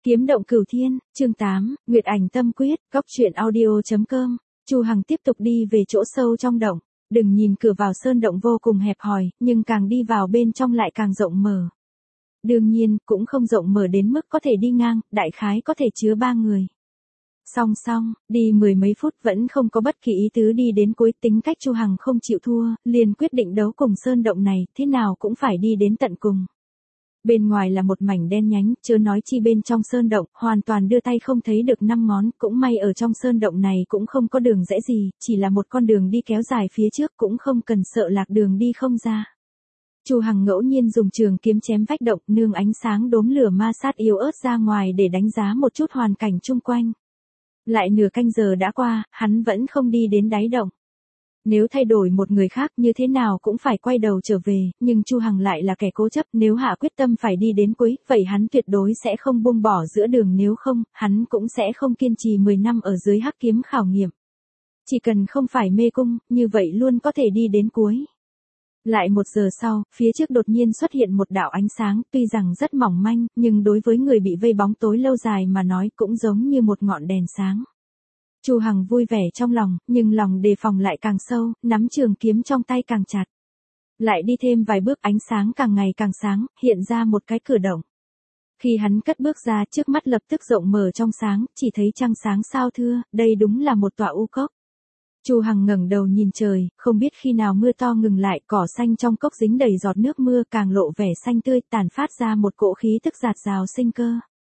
Kiếm động cửu thiên, chương 8, Nguyệt ảnh tâm quyết, góc truyện audio.com. Chu Hằng tiếp tục đi về chỗ sâu trong động, đừng nhìn cửa vào sơn động vô cùng hẹp hòi, nhưng càng đi vào bên trong lại càng rộng mở. Đương nhiên, cũng không rộng mở đến mức có thể đi ngang, đại khái có thể chứa 3 người. Song song, đi mười mấy phút vẫn không có bất kỳ ý tứ đi đến cuối, tính cách Chu Hằng không chịu thua, liền quyết định đấu cùng sơn động này, thế nào cũng phải đi đến tận cùng. Bên ngoài là một mảnh đen nhánh, chớ nói chi bên trong sơn động, hoàn toàn đưa tay không thấy được 5 ngón, cũng may ở trong sơn động này cũng không có đường rẽ gì, chỉ là một con đường đi kéo dài phía trước, cũng không cần sợ lạc đường đi không ra. Chu Hằng ngẫu nhiên dùng trường kiếm chém vách động, nương ánh sáng đốm lửa ma sát yếu ớt ra ngoài để đánh giá một chút hoàn cảnh chung quanh. Lại nửa canh giờ đã qua, hắn vẫn không đi đến đáy động. Nếu thay đổi một người khác như thế nào cũng phải quay đầu trở về, nhưng Chu Hằng lại là kẻ cố chấp, nếu hạ quyết tâm phải đi đến cuối, vậy hắn tuyệt đối sẽ không buông bỏ giữa đường, nếu không, hắn cũng sẽ không kiên trì 10 năm ở dưới hắc kiếm khảo nghiệm. Chỉ cần không phải mê cung, như vậy luôn có thể đi đến cuối. Lại 1 giờ sau, phía trước đột nhiên xuất hiện một đạo ánh sáng, tuy rằng rất mỏng manh, nhưng đối với người bị vây bóng tối lâu dài mà nói cũng giống như một ngọn đèn sáng. Chu Hằng vui vẻ trong lòng, nhưng lòng đề phòng lại càng sâu, nắm trường kiếm trong tay càng chặt. Lại đi thêm vài bước, ánh sáng càng ngày càng sáng, hiện ra một cái cửa động. Khi hắn cất bước ra, trước mắt lập tức rộng mở trong sáng, chỉ thấy trăng sáng sao thưa, đây đúng là một tọa u cốc. Chu Hằng ngẩng đầu nhìn trời, không biết khi nào mưa to ngừng lại, cỏ xanh trong cốc dính đầy giọt nước mưa càng lộ vẻ xanh tươi, tản phát ra một cỗ khí tức dạt dào sinh cơ.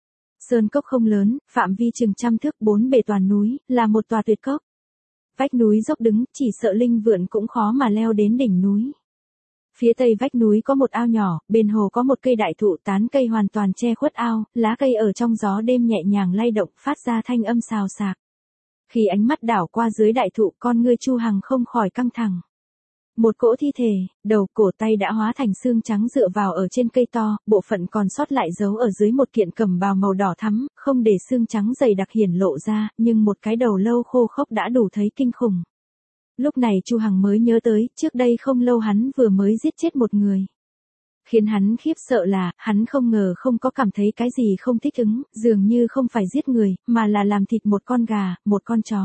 Sơn cốc không lớn, phạm vi chừng 100 thước, 4 bề toàn núi, là một tòa tuyệt cốc. Vách núi dốc đứng, chỉ sợ linh vượn cũng khó mà leo đến đỉnh núi. Phía tây vách núi có một ao nhỏ, bên hồ có một cây đại thụ, tán cây hoàn toàn che khuất ao, lá cây ở trong gió đêm nhẹ nhàng lay động, phát ra thanh âm xào xạc. Khi ánh mắt đảo qua dưới đại thụ, con ngươi Chu Hằng không khỏi căng thẳng. Một cỗ thi thể, đầu cổ tay đã hóa thành xương trắng dựa vào ở trên cây to, bộ phận còn sót lại giấu ở dưới một kiện cẩm bào màu đỏ thắm, không để xương trắng dày đặc hiển lộ ra, nhưng một cái đầu lâu khô khốc đã đủ thấy kinh khủng. Lúc này Chu Hằng mới nhớ tới, trước đây không lâu hắn vừa mới giết chết một người. Khiến hắn khiếp sợ là, hắn không ngờ không có cảm thấy cái gì không thích ứng, dường như không phải giết người, mà là làm thịt một con gà, một con chó.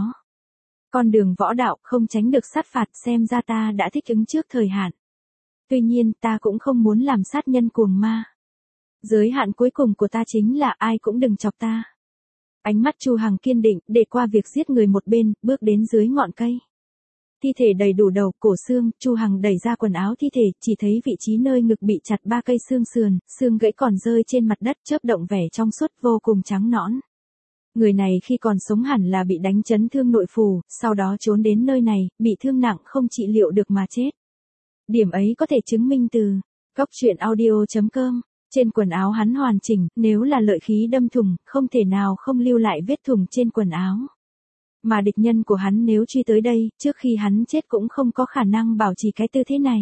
Con đường võ đạo không tránh được sát phạt, xem ra ta đã thích ứng trước thời hạn. Tuy nhiên ta cũng không muốn làm sát nhân cuồng ma. Giới hạn cuối cùng của ta chính là ai cũng đừng chọc ta. Ánh mắt Chu Hằng kiên định, để qua việc giết người một bên, bước đến dưới ngọn cây. Thi thể đầy đủ đầu, cổ xương, Chu Hằng đẩy ra quần áo thi thể, chỉ thấy vị trí nơi ngực bị chặt 3 cây xương sườn, xương gãy còn rơi trên mặt đất, chớp động vẻ trong suốt vô cùng trắng nõn. Người này khi còn sống hẳn là bị đánh chấn thương nội phủ, sau đó trốn đến nơi này, bị thương nặng không trị liệu được mà chết. Điểm ấy có thể chứng minh từ góc truyện audio.com. Trên quần áo hắn hoàn chỉnh, nếu là lợi khí đâm thủng, không thể nào không lưu lại vết thủng trên quần áo. Mà địch nhân của hắn nếu truy tới đây, trước khi hắn chết cũng không có khả năng bảo trì cái tư thế này.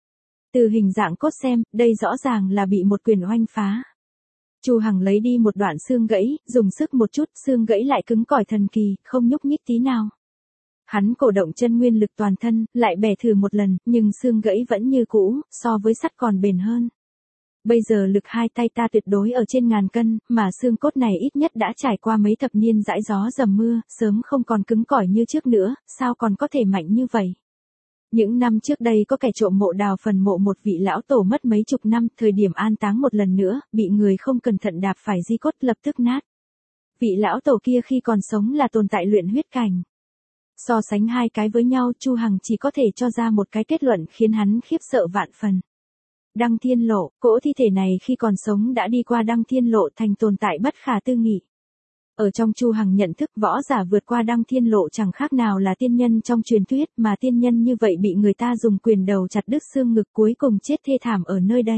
Từ hình dạng cốt xem, đây rõ ràng là bị một quyền oanh phá. Chu Hằng lấy đi một đoạn xương gãy, dùng sức một chút, xương gãy lại cứng cỏi thần kỳ, không nhúc nhích tí nào. Hắn cổ động chân nguyên lực toàn thân, lại bẻ thử một lần, nhưng xương gãy vẫn như cũ, so với sắt còn bền hơn. Bây giờ lực hai tay ta tuyệt đối ở trên 1000 cân, mà xương cốt này ít nhất đã trải qua mấy thập niên dãi gió dầm mưa, sớm không còn cứng cỏi như trước nữa, sao còn có thể mạnh như vậy? Những năm trước đây có kẻ trộm mộ đào phần mộ một vị lão tổ mất mấy chục năm, thời điểm an táng một lần nữa, bị người không cẩn thận đạp phải di cốt lập tức nát. Vị lão tổ kia khi còn sống là tồn tại luyện huyết cảnh. So sánh hai cái với nhau, Chu Hằng chỉ có thể cho ra một cái kết luận khiến hắn khiếp sợ vạn phần. Đăng Thiên Lộ, cỗ thi thể này khi còn sống đã đi qua Đăng Thiên Lộ thành tồn tại bất khả tư nghị. Ở trong Chu Hằng nhận thức, võ giả vượt qua Đăng Thiên Lộ chẳng khác nào là tiên nhân trong truyền thuyết, mà tiên nhân như vậy bị người ta dùng quyền đầu chặt đứt xương ngực, cuối cùng chết thê thảm ở nơi đây.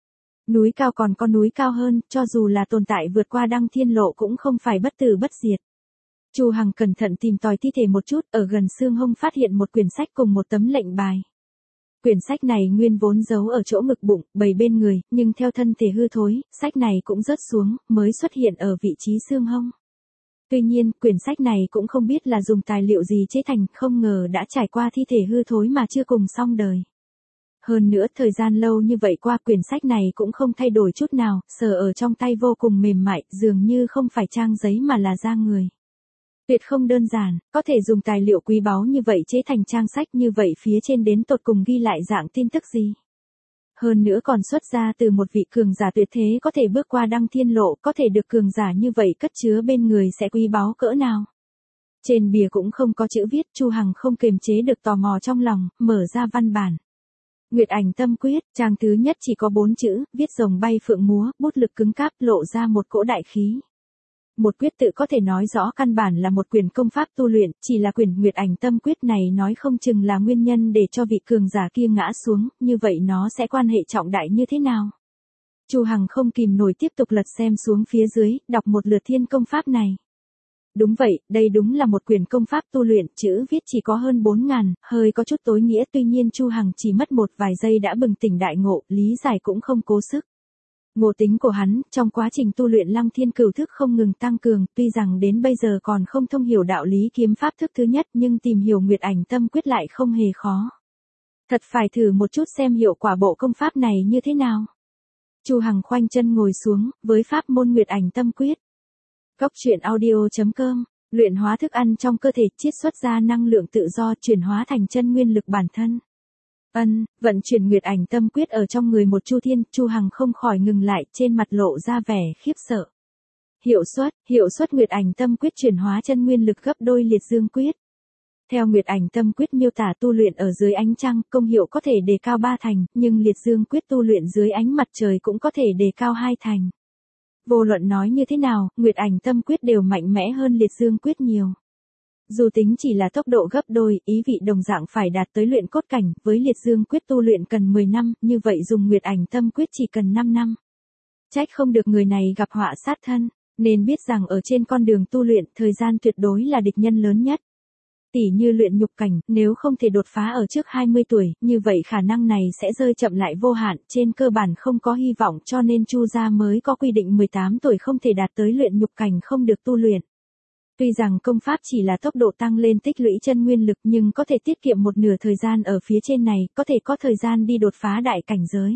Núi cao còn có núi cao hơn, cho dù là tồn tại vượt qua Đăng Thiên Lộ cũng không phải bất tử bất diệt. Chu Hằng cẩn thận tìm tòi thi thể một chút, ở gần xương hông phát hiện một quyển sách cùng một tấm lệnh bài. Quyển sách này nguyên vốn giấu ở chỗ ngực bụng, bầy bên người, nhưng theo thân thể hư thối, sách này cũng rớt xuống, mới xuất hiện ở vị trí xương hông. Tuy nhiên, quyển sách này cũng không biết là dùng tài liệu gì chế thành, không ngờ đã trải qua thi thể hư thối mà chưa cùng xong đời. Hơn nữa thời gian lâu như vậy qua quyển sách này cũng không thay đổi chút nào, sờ ở trong tay vô cùng mềm mại, dường như không phải trang giấy mà là da người. Tuyệt không đơn giản, có thể dùng tài liệu quý báu như vậy chế thành trang sách như vậy phía trên đến tột cùng ghi lại dạng tin tức gì. Hơn nữa còn xuất ra từ một vị cường giả tuyệt thế có thể bước qua đăng thiên lộ, có thể được cường giả như vậy cất chứa bên người sẽ quý báu cỡ nào. Trên bìa cũng không có chữ viết, Chu Hằng không kiềm chế được tò mò trong lòng, mở ra văn bản. Nguyệt Ảnh Tâm Quyết, trang thứ nhất chỉ có 4 chữ, viết rồng bay phượng múa, bút lực cứng cáp lộ ra một cỗ đại khí. Một quyết tự có thể nói rõ căn bản là một quyển công pháp tu luyện, chỉ là quyển Nguyệt Ảnh Tâm Quyết này nói không chừng là nguyên nhân để cho vị cường giả kia ngã xuống, như vậy nó sẽ quan hệ trọng đại như thế nào? Chu Hằng không kìm nổi tiếp tục lật xem xuống phía dưới, đọc một lượt thiên công pháp này. Đúng vậy, đây đúng là một quyển công pháp tu luyện, chữ viết chỉ có hơn 4.000, hơi có chút tối nghĩa, tuy nhiên Chu Hằng chỉ mất một vài giây đã bừng tỉnh đại ngộ, lý giải cũng không cố sức. Ngộ tính của hắn, trong quá trình tu luyện Lăng Thiên Cửu thức không ngừng tăng cường, tuy rằng đến bây giờ còn không thông hiểu đạo lý kiếm pháp thức thứ nhất, nhưng tìm hiểu Nguyệt Ảnh Tâm Quyết lại không hề khó. Thật phải thử một chút xem hiệu quả bộ công pháp này như thế nào. Chu Hằng khoanh chân ngồi xuống, với pháp môn Nguyệt Ảnh Tâm Quyết. Cốc truyện audio.com, luyện hóa thức ăn trong cơ thể, chiết xuất ra năng lượng tự do, chuyển hóa thành chân nguyên lực bản thân. Vận chuyển Nguyệt Ảnh Tâm Quyết ở trong người một Chu Thiên, Chu Hằng không khỏi ngừng lại, trên mặt lộ ra vẻ khiếp sợ. Hiệu suất Nguyệt Ảnh Tâm Quyết chuyển hóa chân nguyên lực gấp đôi Liệt Dương Quyết. Theo Nguyệt Ảnh Tâm Quyết miêu tả tu luyện ở dưới ánh trăng, công hiệu có thể đề cao 3 thành, nhưng Liệt Dương Quyết tu luyện dưới ánh mặt trời cũng có thể đề cao 2 thành. Vô luận nói như thế nào, Nguyệt Ảnh Tâm Quyết đều mạnh mẽ hơn Liệt Dương Quyết nhiều. Dù tính chỉ là tốc độ gấp đôi, ý vị đồng dạng phải đạt tới luyện cốt cảnh, với Liệt Dương Quyết tu luyện cần 10 năm, như vậy dùng Nguyệt Ảnh Tâm Quyết chỉ cần 5 năm. Trách không được người này gặp họa sát thân, nên biết rằng ở trên con đường tu luyện, thời gian tuyệt đối là địch nhân lớn nhất. Tỉ như luyện nhục cảnh, nếu không thể đột phá ở trước 20 tuổi, như vậy khả năng này sẽ rơi chậm lại vô hạn, trên cơ bản không có hy vọng, cho nên Chu gia mới có quy định 18 tuổi không thể đạt tới luyện nhục cảnh không được tu luyện. Tuy rằng công pháp chỉ là tốc độ tăng lên tích lũy chân nguyên lực nhưng có thể tiết kiệm một nửa thời gian ở phía trên này, có thể có thời gian đi đột phá đại cảnh giới.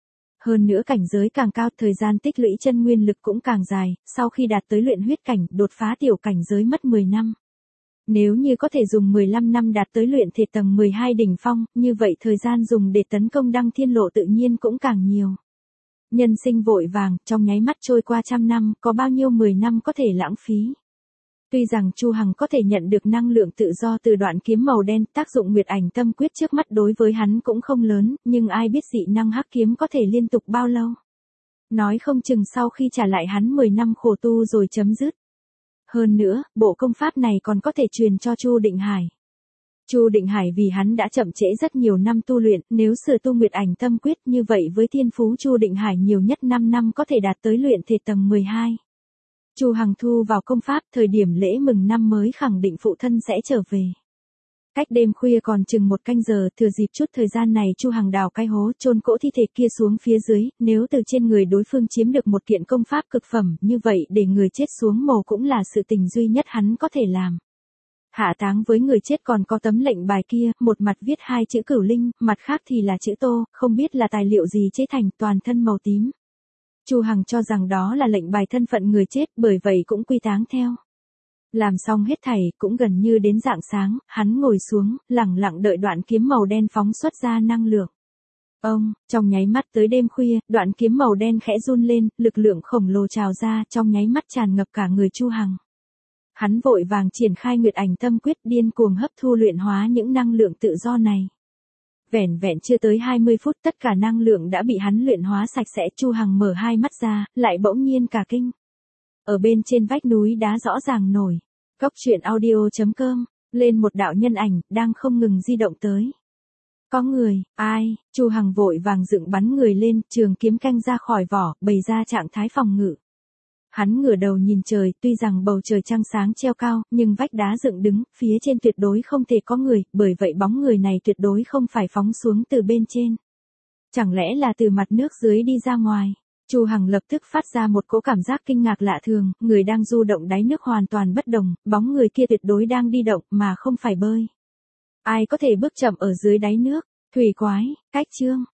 Hơn nữa cảnh giới càng cao, thời gian tích lũy chân nguyên lực cũng càng dài, sau khi đạt tới luyện huyết cảnh, đột phá tiểu cảnh giới mất 10 năm. Nếu như có thể dùng 15 năm đạt tới luyện thể tầng 12 đỉnh phong, như vậy thời gian dùng để tấn công đăng thiên lộ tự nhiên cũng càng nhiều. Nhân sinh vội vàng, trong nháy mắt trôi qua trăm năm, có bao nhiêu 10 năm có thể lãng phí. Tuy rằng Chu Hằng có thể nhận được năng lượng tự do từ đoạn kiếm màu đen, tác dụng Nguyệt Ảnh Tâm Quyết trước mắt đối với hắn cũng không lớn, nhưng ai biết dị năng hắc kiếm có thể liên tục bao lâu. Nói không chừng sau khi trả lại hắn 10 năm khổ tu rồi chấm dứt. Hơn nữa, bộ công pháp này còn có thể truyền cho Chu Định Hải. Chu Định Hải vì hắn đã chậm trễ rất nhiều năm tu luyện, nếu sửa tu Nguyệt Ảnh Tâm Quyết như vậy với thiên phú Chu Định Hải nhiều nhất 5 năm có thể đạt tới luyện thể tầng 12. Chu Hằng thu vào công pháp, thời điểm lễ mừng năm mới khẳng định phụ thân sẽ trở về. Cách đêm khuya còn chừng 1 canh giờ, thừa dịp chút thời gian này Chu Hằng đào cái hố, chôn cỗ thi thể kia xuống phía dưới, nếu từ trên người đối phương chiếm được một kiện công pháp cực phẩm, như vậy để người chết xuống mồ cũng là sự tình duy nhất hắn có thể làm. Hạ táng với người chết còn có tấm lệnh bài kia, một mặt viết 2 chữ Cửu Linh, mặt khác thì là chữ Tô, không biết là tài liệu gì chế thành, toàn thân màu tím. Chu Hằng cho rằng đó là lệnh bài thân phận người chết, bởi vậy cũng quy táng theo. Làm xong hết thảy, cũng gần như đến rạng sáng, hắn ngồi xuống, lẳng lặng đợi đoạn kiếm màu đen phóng xuất ra năng lượng. Trong nháy mắt tới đêm khuya, đoạn kiếm màu đen khẽ run lên, lực lượng khổng lồ trào ra, trong nháy mắt tràn ngập cả người Chu Hằng. Hắn vội vàng triển khai Nguyệt Ảnh Tâm Quyết, điên cuồng hấp thu luyện hóa những năng lượng tự do này. Vẻn vẹn chưa tới 20 phút, tất cả năng lượng đã bị hắn luyện hóa sạch sẽ. Chu Hằng mở hai mắt ra, lại bỗng nhiên cả kinh. Ở bên trên vách núi đá rõ ràng nổi. Cốc truyện audio.com, lên một đạo nhân ảnh, đang không ngừng di động tới. Có người, ai? Chu Hằng vội vàng dựng bắn người lên, trường kiếm canh ra khỏi vỏ, bày ra trạng thái phòng ngự. Hắn ngửa đầu nhìn trời, tuy rằng bầu trời trăng sáng treo cao, nhưng vách đá dựng đứng, phía trên tuyệt đối không thể có người, bởi vậy bóng người này tuyệt đối không phải phóng xuống từ bên trên. Chẳng lẽ là từ mặt nước dưới đi ra ngoài? Chu Hằng lập tức phát ra một cỗ cảm giác kinh ngạc lạ thường, người đang du động đáy nước hoàn toàn bất đồng, bóng người kia tuyệt đối đang đi động mà không phải bơi. Ai có thể bước chậm ở dưới đáy nước? Thủy quái, cách chương.